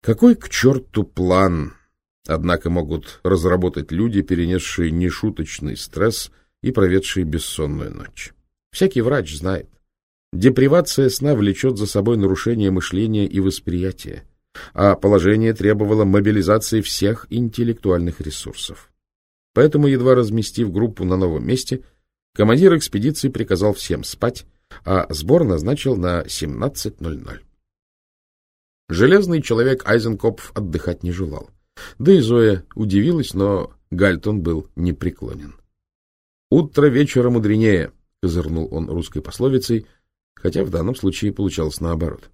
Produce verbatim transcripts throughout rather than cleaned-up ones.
Какой к черту план? Однако могут разработать люди, перенесшие нешуточный стресс и проведшие бессонную ночь. Всякий врач знает. Депривация сна влечет за собой нарушение мышления и восприятия, а положение требовало мобилизации всех интеллектуальных ресурсов. Поэтому, едва разместив группу на новом месте, командир экспедиции приказал всем спать, а сбор назначил на семнадцать ноль ноль. Железный человек Айзенкопф отдыхать не желал. Да и Зоя удивилась, но Гальтон был непреклонен. «Утро вечера мудренее», — козырнул он русской пословицей, хотя в данном случае получалось наоборот.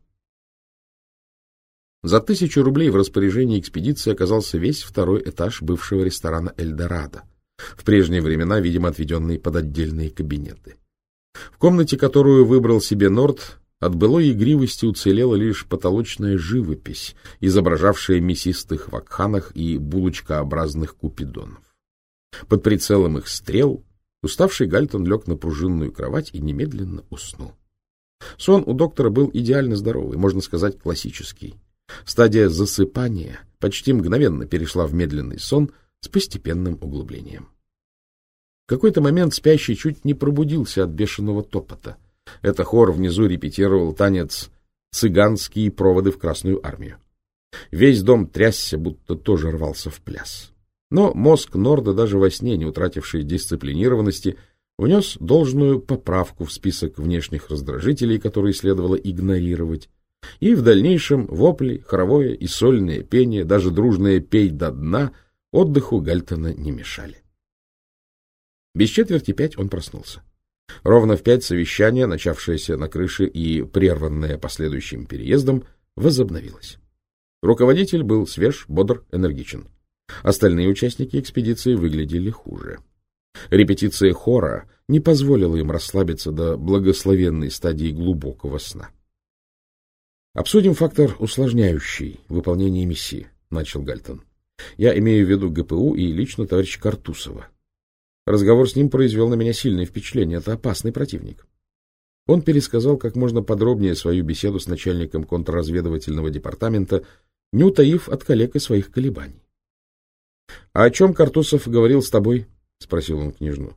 За тысячу рублей в распоряжении экспедиции оказался весь второй этаж бывшего ресторана «Эльдорадо», в прежние времена, видимо, отведенный под отдельные кабинеты. В комнате, которую выбрал себе Норд, от былой игривости уцелела лишь потолочная живопись, изображавшая мясистых вакханах и булочкообразных купидонов. Под прицелом их стрел уставший Гальтон лег на пружинную кровать и немедленно уснул. Сон у доктора был идеально здоровый, можно сказать, классический. Стадия засыпания почти мгновенно перешла в медленный сон с постепенным углублением. В какой-то момент спящий чуть не пробудился от бешеного топота. Это хор внизу репетировал танец «Цыганские проводы в Красную армию». Весь дом трясся, будто тоже рвался в пляс. Но мозг Норда, даже во сне не утративший дисциплинированности, внес должную поправку в список внешних раздражителей, которые следовало игнорировать, и в дальнейшем вопли, хоровое и сольное пение, даже дружное «пей до дна» отдыху Гальтона не мешали. Без четверти пять он проснулся. Ровно в пять совещание, начавшееся на крыше и прерванное последующим переездом, возобновилось. Руководитель был свеж, бодр, энергичен. Остальные участники экспедиции выглядели хуже. Репетиция хора не позволила им расслабиться до благословенной стадии глубокого сна. «Обсудим фактор, усложняющий выполнение миссии», — начал Гальтон. «Я имею в виду ГПУ и лично товарища Картусова. Разговор с ним произвел на меня сильное впечатление. Это опасный противник». Он пересказал как можно подробнее свою беседу с начальником контрразведывательного департамента, не утаив от коллег и своих колебаний. — А о чем Картусов говорил с тобой? — спросил он княжну.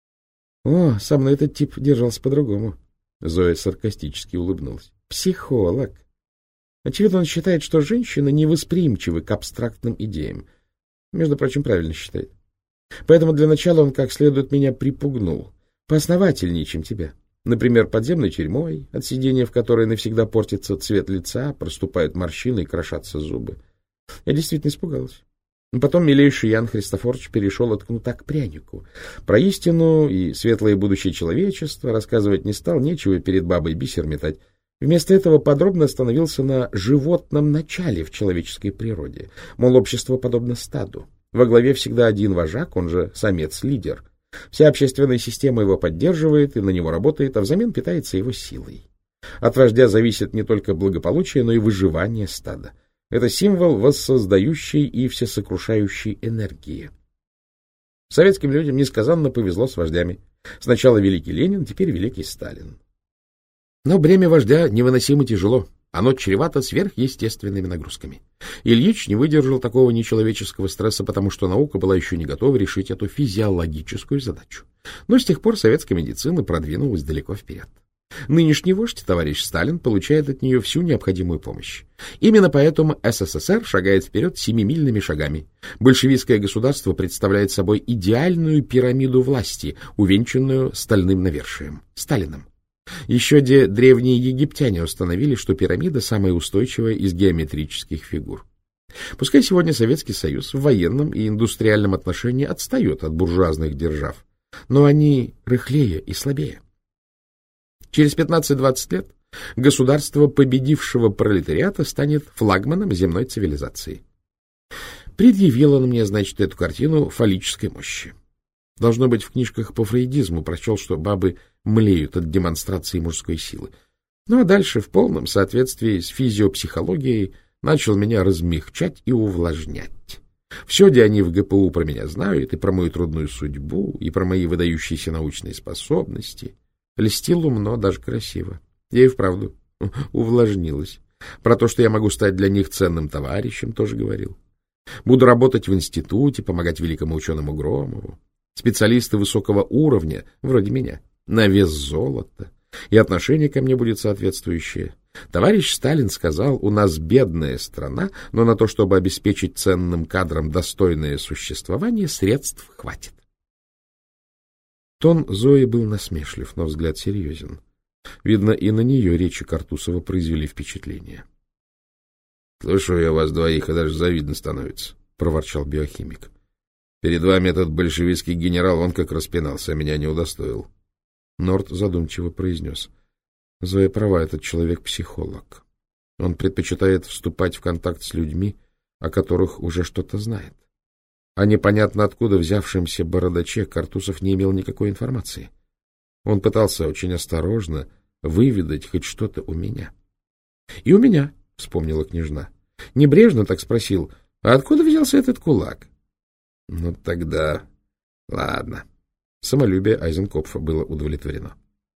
— О, со мной этот тип держался по-другому. Зоя саркастически улыбнулась. — Психолог. Очевидно, он считает, что женщины невосприимчивы к абстрактным идеям. Между прочим, правильно считает. Поэтому для начала он как следует меня припугнул. Поосновательнее, чем тебя. Например, подземной тюрьмой, от сидения в которой навсегда портится цвет лица, проступают морщины и крошатся зубы. Я действительно испугалась. Потом милейший Ян Христофорович перешел от кнута к прянику. Про истину и светлое будущее человечества рассказывать не стал, нечего перед бабой бисер метать. Вместо этого подробно остановился на животном начале в человеческой природе. Мол, общество подобно стаду. Во главе всегда один вожак, он же самец-лидер. Вся общественная система его поддерживает и на него работает, а взамен питается его силой. От вождя зависит не только благополучие, но и выживание стада. Это символ воссоздающей и всесокрушающей энергии. Советским людям несказанно повезло с вождями. Сначала великий Ленин, теперь великий Сталин. Но бремя вождя невыносимо тяжело. Оно чревато сверхъестественными нагрузками. Ильич не выдержал такого нечеловеческого стресса, потому что наука была еще не готова решить эту физиологическую задачу. Но с тех пор советская медицина продвинулась далеко вперед. Нынешний вождь, товарищ Сталин, получает от нее всю необходимую помощь. Именно поэтому СССР шагает вперед семимильными шагами. Большевистское государство представляет собой идеальную пирамиду власти, увенчанную стальным навершием — Сталином. Еще де древние египтяне установили, что пирамида самая устойчивая из геометрических фигур. Пускай сегодня Советский Союз в военном и индустриальном отношении отстает от буржуазных держав, но они рыхлее и слабее. Через пятнадцать-двадцать лет государство победившего пролетариата станет флагманом земной цивилизации. Предъявил он мне, значит, эту картину фаллической мощи. Должно быть, в книжках по фрейдизму прочел, что бабы млеют от демонстрации мужской силы. Ну а дальше, в полном соответствии с физиопсихологией, начал меня размягчать и увлажнять. Все, где они в ГПУ про меня знают, и про мою трудную судьбу, и про мои выдающиеся научные способности. Льстил умно, даже красиво. Я и вправду увлажнилась. Про то, что я могу стать для них ценным товарищем, тоже говорил. Буду работать в институте, помогать великому ученому Громову. Специалисты высокого уровня, вроде меня, на вес золота. И отношение ко мне будет соответствующее. Товарищ Сталин сказал, у нас бедная страна, но на то, чтобы обеспечить ценным кадрам достойное существование, средств хватит. Тон Зои был насмешлив, но взгляд серьезен. Видно, и на нее речи Картусова произвели впечатление. — Слушаю я вас двоих, и даже завидно становится, — проворчал биохимик. — Перед вами этот большевистский генерал, он как распинался, а меня не удостоил. Норт задумчиво произнес. — Зоя права, этот человек психолог. Он предпочитает вступать в контакт с людьми, о которых уже что-то знает. А непонятно откуда взявшемся бородаче Картусов не имел никакой информации. Он пытался очень осторожно выведать хоть что-то у меня. — И у меня, — вспомнила княжна. Небрежно так спросил, а откуда взялся этот кулак? — Ну тогда... Ладно. Самолюбие Айзенкопфа было удовлетворено.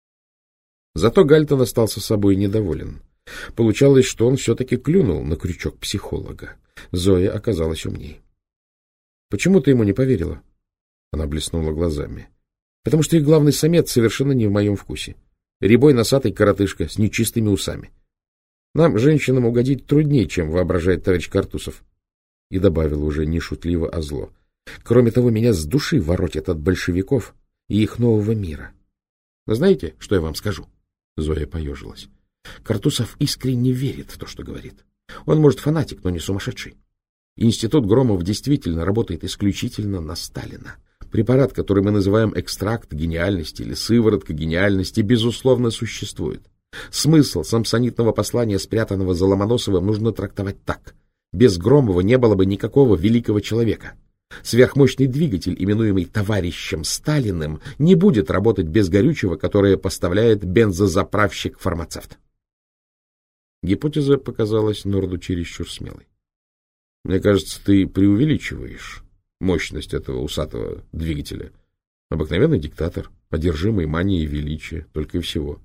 Зато Гальтон остался собой недоволен. Получалось, что он все-таки клюнул на крючок психолога. Зоя оказалась умней. — Почему ты ему не поверила? Она блеснула глазами. — Потому что их главный самец совершенно не в моем вкусе. Рябой носатый коротышка с нечистыми усами. Нам, женщинам, угодить труднее, чем воображает товарищ Картусов. И добавил уже не шутливо, а зло. Кроме того, меня с души воротит от большевиков и их нового мира. Но знаете, что я вам скажу? Зоя поежилась. Картусов искренне верит в то, что говорит. Он, может, фанатик, но не сумасшедший. Институт Громов действительно работает исключительно на Сталина. Препарат, который мы называем экстракт гениальности или сыворотка гениальности, безусловно, существует. Смысл самсонитного послания, спрятанного за Ломоносовым, нужно трактовать так. Без Громова не было бы никакого великого человека. Сверхмощный двигатель, именуемый товарищем Сталиным, не будет работать без горючего, которое поставляет бензозаправщик-фармацевт. Гипотеза показалась Норду чересчур смелой. — Мне кажется, ты преувеличиваешь мощность этого усатого двигателя. Обыкновенный диктатор, одержимый манией величия, только и всего.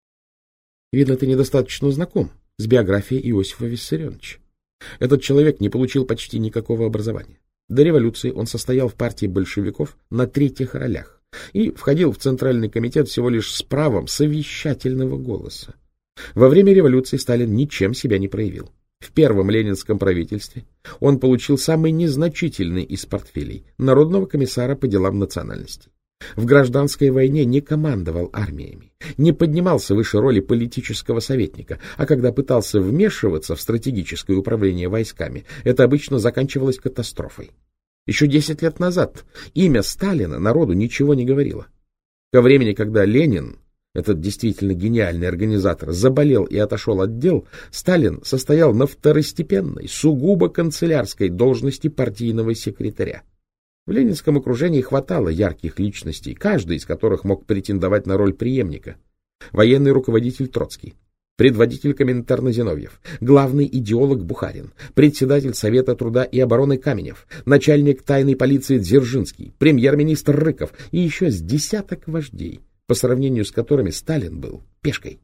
— Видно, ты недостаточно знаком с биографией Иосифа Виссарионовича. Этот человек не получил почти никакого образования. До революции он состоял в партии большевиков на третьих ролях и входил в Центральный комитет всего лишь с правом совещательного голоса. Во время революции Сталин ничем себя не проявил. В первом ленинском правительстве он получил самый незначительный из портфелей — народного комиссара по делам национальностей. В гражданской войне не командовал армиями, не поднимался выше роли политического советника, а когда пытался вмешиваться в стратегическое управление войсками, это обычно заканчивалось катастрофой. Еще десять лет назад имя Сталина народу ничего не говорило. Ко времени, когда Ленин, этот действительно гениальный организатор, заболел и отошел от дел, Сталин состоял на второстепенной, сугубо канцелярской должности партийного секретаря. В ленинском окружении хватало ярких личностей, каждый из которых мог претендовать на роль преемника. Военный руководитель Троцкий, предводитель Коминтерна Зиновьев, главный идеолог Бухарин, председатель Совета труда и обороны Каменев, начальник тайной полиции Дзержинский, премьер-министр Рыков и еще с десяток вождей, по сравнению с которыми Сталин был пешкой.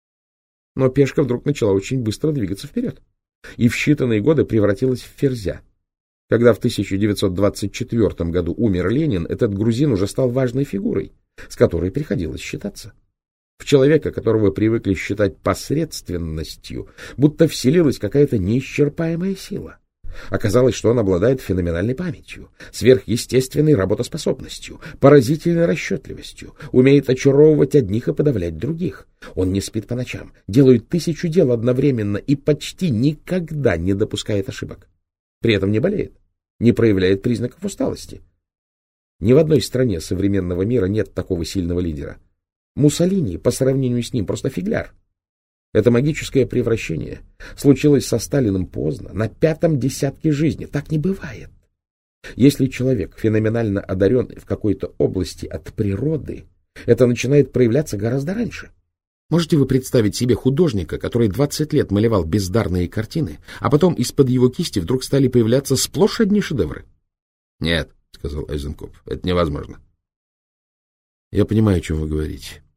Но пешка вдруг начала очень быстро двигаться вперед и в считанные годы превратилась в ферзя. Когда в тысяча девятьсот двадцать четвёртом году умер Ленин, этот грузин уже стал важной фигурой, с которой приходилось считаться. В человека, которого привыкли считать посредственностью, будто вселилась какая-то неисчерпаемая сила. Оказалось, что он обладает феноменальной памятью, сверхъестественной работоспособностью, поразительной расчетливостью, умеет очаровывать одних и подавлять других. Он не спит по ночам, делает тысячу дел одновременно и почти никогда не допускает ошибок. При этом не болеет, не проявляет признаков усталости. Ни в одной стране современного мира нет такого сильного лидера. Муссолини по сравнению с ним просто фигляр. Это магическое превращение случилось со Сталиным поздно, на пятом десятке жизни. Так не бывает. Если человек феноменально одарен в какой-то области от природы, это начинает проявляться гораздо раньше. Можете вы представить себе художника, который двадцать лет малевал бездарные картины, а потом из-под его кисти вдруг стали появляться сплошь одни шедевры? — Нет, — сказал Айзенкопф, — это невозможно. — Я понимаю, о чем вы говорите.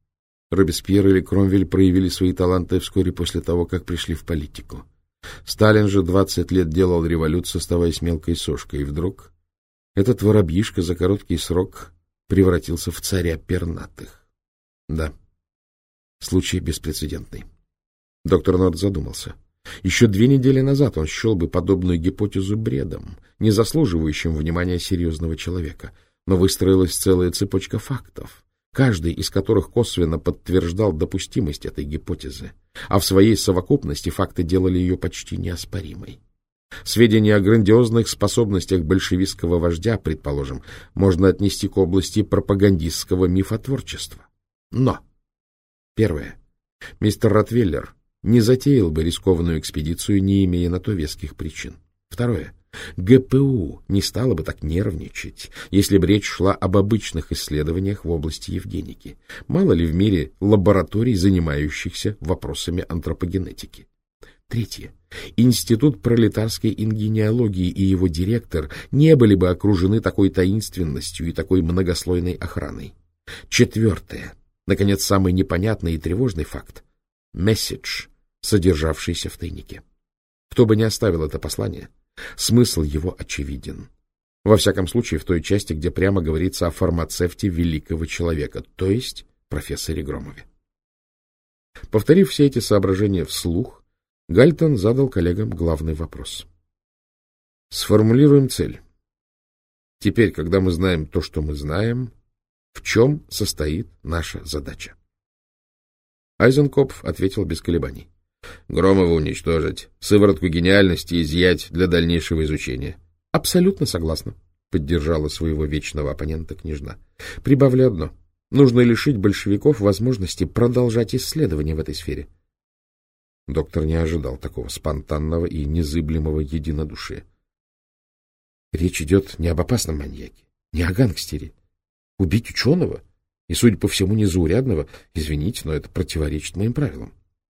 Робеспьер или Кромвель проявили свои таланты вскоре после того, как пришли в политику. Сталин же двадцать лет делал революцию, оставаясь мелкой сошкой, и вдруг этот воробьишка за короткий срок превратился в царя пернатых. Да, случай беспрецедентный. Доктор Норт задумался. Еще две недели назад он счел бы подобную гипотезу бредом, не заслуживающим внимания серьезного человека, но выстроилась целая цепочка фактов, каждый из которых косвенно подтверждал допустимость этой гипотезы, а в своей совокупности факты делали ее почти неоспоримой. Сведения о грандиозных способностях большевистского вождя, предположим, можно отнести к области пропагандистского мифотворчества. Но, первое, мистер Ротвейлер не затеял бы рискованную экспедицию, не имея на то веских причин. Второе, ГПУ не стало бы так нервничать, если бы речь шла об обычных исследованиях в области евгеники. Мало ли в мире лабораторий, занимающихся вопросами антропогенетики. Третье. Институт пролетарской ингенеологии и его директор не были бы окружены такой таинственностью и такой многослойной охраной. Четвертое. Наконец, самый непонятный и тревожный факт. Месседж, содержавшийся в тайнике. Кто бы ни оставил это послание, смысл его очевиден. Во всяком случае, в той части, где прямо говорится о фармацевте великого человека, то есть профессоре Громове. Повторив все эти соображения вслух, Гальтон задал коллегам главный вопрос. Сформулируем цель. Теперь, когда мы знаем то, что мы знаем, в чем состоит наша задача? Айзенкопф ответил без колебаний. Громова уничтожить, сыворотку гениальности изъять для дальнейшего изучения. — Абсолютно согласна, — поддержала своего вечного оппонента княжна. — Прибавлю одно. Нужно лишить большевиков возможности продолжать исследования в этой сфере. Доктор не ожидал такого спонтанного и незыблемого единодушия. Речь идет не об опасном маньяке, не о гангстере. Убить ученого, и, судя по всему, незаурядного, извините, но это противоречит моим правилам.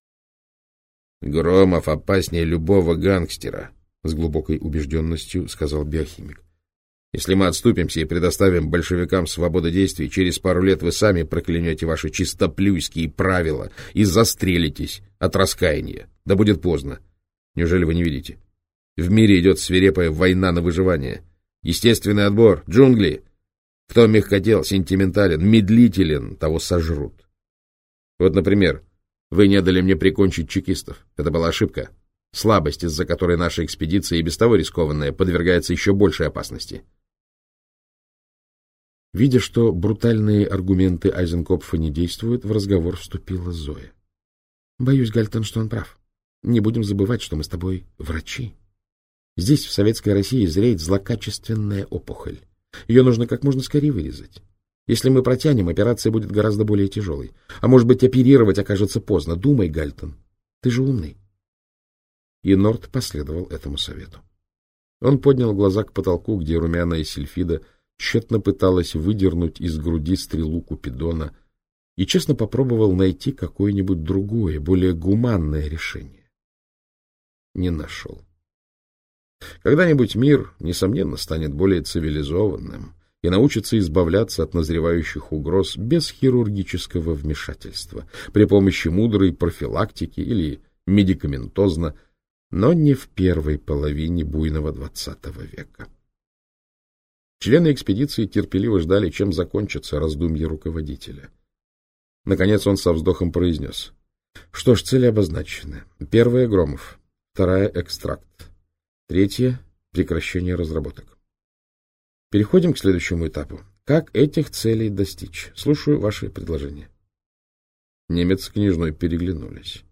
Громов опаснее любого гангстера, — с глубокой убежденностью сказал биохимик. Если мы отступимся и предоставим большевикам свободу действий, через пару лет вы сами проклянете ваши чистоплюйские правила и застрелитесь от раскаяния. Да будет поздно. Неужели вы не видите? В мире идет свирепая война на выживание. Естественный отбор, джунгли. Кто мягкотел, сентиментален, медлителен, того сожрут. Вот, например, вы не дали мне прикончить чекистов. Это была ошибка. Слабость, из-за которой наша экспедиция, и без того рискованная, подвергается еще большей опасности. Видя, что брутальные аргументы Айзенкопфа не действуют, в разговор вступила Зоя. — Боюсь, Гальтон, что он прав. Не будем забывать, что мы с тобой врачи. Здесь, в Советской России, зреет злокачественная опухоль. Ее нужно как можно скорее вырезать. Если мы протянем, операция будет гораздо более тяжелой. А может быть, оперировать окажется поздно. Думай, Гальтон, ты же умный. И Норт последовал этому совету. Он поднял глаза к потолку, где румяная Сильфида тщетно пыталась выдернуть из груди стрелу Купидона, и честно попробовал найти какое-нибудь другое, более гуманное решение. Не нашел. Когда-нибудь мир, несомненно, станет более цивилизованным и научится избавляться от назревающих угроз без хирургического вмешательства, при помощи мудрой профилактики или медикаментозно, но не в первой половине буйного двадцатого века. Члены экспедиции терпеливо ждали, чем закончатся раздумья руководителя. Наконец он со вздохом произнес. Что ж, цели обозначены. Первая — Громов, вторая — экстракт, третья — прекращение разработок. Переходим к следующему этапу. Как этих целей достичь? Слушаю ваши предложения. Немец с княжной переглянулись.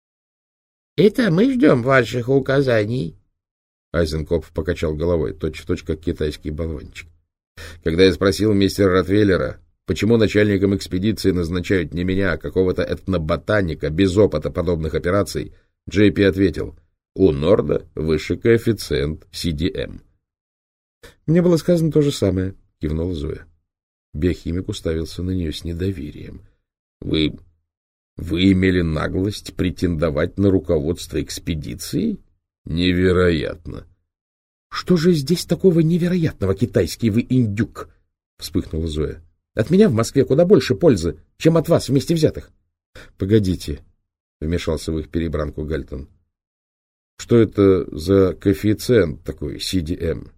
— Это мы ждем ваших указаний. Айзенкопф покачал головой, точь-в-точь, как китайский болванчик. Когда я спросил мистера Ротвейлера, почему начальником экспедиции назначают не меня, а какого-то этноботаника без опыта подобных операций, Джей Пи ответил, у Норда высший коэффициент си ди эм. — Мне было сказано то же самое, — кивнула Зоя. Биохимик уставился на нее с недоверием. — Вы... вы имели наглость претендовать на руководство экспедицией? Невероятно. — Что же здесь такого невероятного, китайский вы индюк? — вспыхнула Зоя. — От меня в Москве куда больше пользы, чем от вас вместе взятых. — Погодите, — вмешался в их перебранку Гальтон. — Что это за коэффициент такой, си ди эм?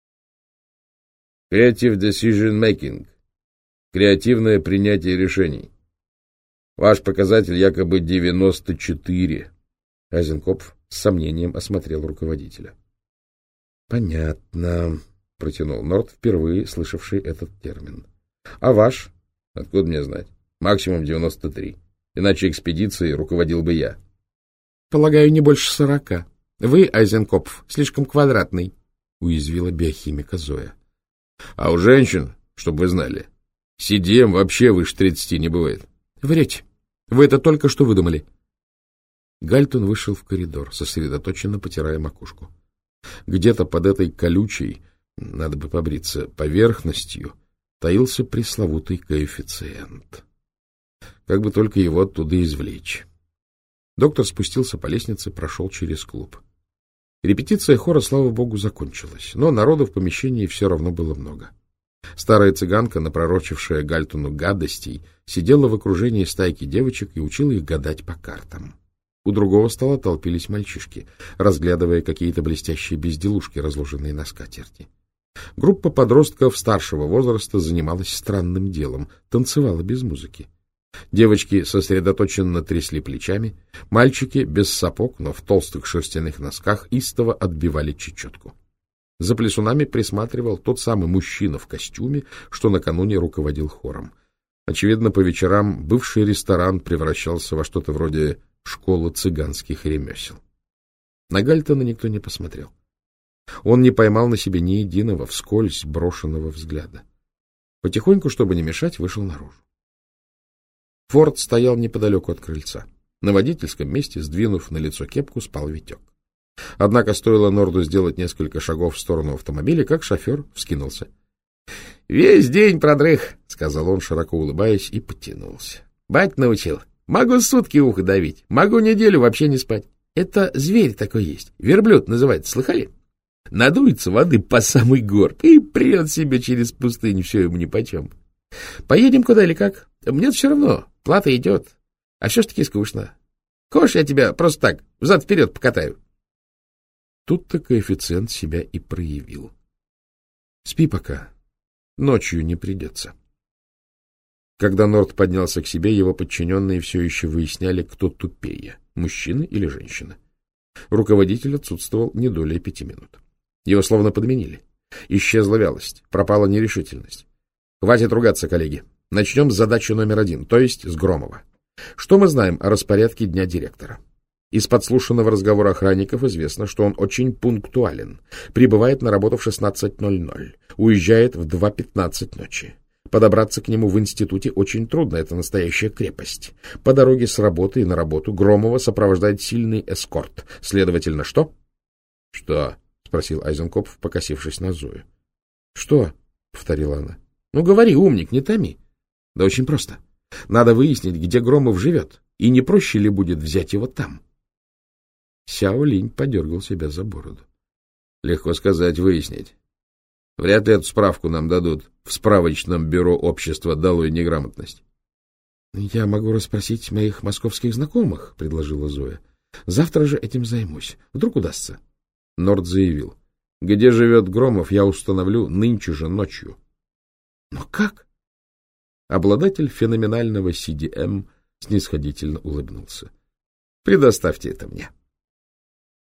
— Creative Decision Making. Креативное принятие решений. Ваш показатель якобы девяносто четыре. Айзенкопф с сомнением осмотрел руководителя. — Понятно, — протянул Норд, впервые слышавший этот термин. — А ваш? — Откуда мне знать? Максимум девяносто три. Иначе экспедицией руководил бы я. — Полагаю, не больше сорока. Вы, Айзенкопф, слишком квадратный, — уязвила биохимика Зоя. — А у женщин, чтобы вы знали, си ди эм вообще выше тридцати не бывает. — Врете. Вы это только что выдумали. Гальтон вышел в коридор, сосредоточенно потирая макушку. Где-то под этой колючей, надо бы побриться, поверхностью таился пресловутый коэффициент. Как бы только его оттуда извлечь. Доктор спустился по лестнице, прошел через клуб. Репетиция хора, слава богу, закончилась, но народу в помещении все равно было много. Старая цыганка, напророчившая Гальтону гадостей, сидела в окружении стайки девочек и учила их гадать по картам. У другого стола толпились мальчишки, разглядывая какие-то блестящие безделушки, разложенные на скатерти. Группа подростков старшего возраста занималась странным делом, танцевала без музыки. Девочки сосредоточенно трясли плечами, мальчики без сапог, но в толстых шерстяных носках истово отбивали чечетку. За плясунами присматривал тот самый мужчина в костюме, что накануне руководил хором. Очевидно, по вечерам бывший ресторан превращался во что-то вроде школы цыганских ремесел. На Гальтона никто не посмотрел. Он не поймал на себе ни единого вскользь брошенного взгляда. Потихоньку, чтобы не мешать, вышел наружу. Форд стоял неподалеку от крыльца. На водительском месте, сдвинув на лицо кепку, спал Витек. Однако стоило Норду сделать несколько шагов в сторону автомобиля, как шофер вскинулся. — Весь день продрых, — сказал он, широко улыбаясь, и потянулся. — Бать научил. Могу сутки ухо давить, могу неделю вообще не спать. Это зверь такой есть, верблюд называется, слыхали? Надуется воды по самый горб и прет себе через пустыню, все ему нипочем. Поедем куда или как? Мне все равно, плата идет, а все ж таки скучно. Хочешь, я тебя просто так взад-вперед покатаю? Тут-то коэффициент себя и проявил. Спи пока, ночью не придется. Когда Норд поднялся к себе, его подчиненные все еще выясняли, кто тупее, мужчина или женщина. Руководитель отсутствовал не долей пяти минут. Его словно подменили. Исчезла вялость, пропала нерешительность. Хватит ругаться, коллеги. Начнем с задачи номер один, то есть с Громова. Что мы знаем о распорядке дня директора? Из подслушанного разговора охранников известно, что он очень пунктуален, прибывает на работу в шестнадцать ноль ноль, уезжает в два пятнадцать ночи. Подобраться к нему в институте очень трудно, это настоящая крепость. По дороге с работы на работу Громова сопровождает сильный эскорт. Следовательно, что? — Что? — спросил Айзенкопф, покосившись на Зою. — Что? — повторила она. — Ну, говори, умник, не томи. — Да очень просто. Надо выяснить, где Громов живет, и не проще ли будет взять его там. Сяо Линь подергал себя за бороду. — Легко сказать, выяснить. Вряд ли эту справку нам дадут в справочном бюро общества «Долой неграмотность». — Я могу расспросить моих московских знакомых, — предложила Зоя. — Завтра же этим займусь. Вдруг удастся. Норд заявил. — Где живет Громов, я установлю нынче же ночью. — Но как? Обладатель феноменального си ди эм снисходительно улыбнулся. — Предоставьте это мне. —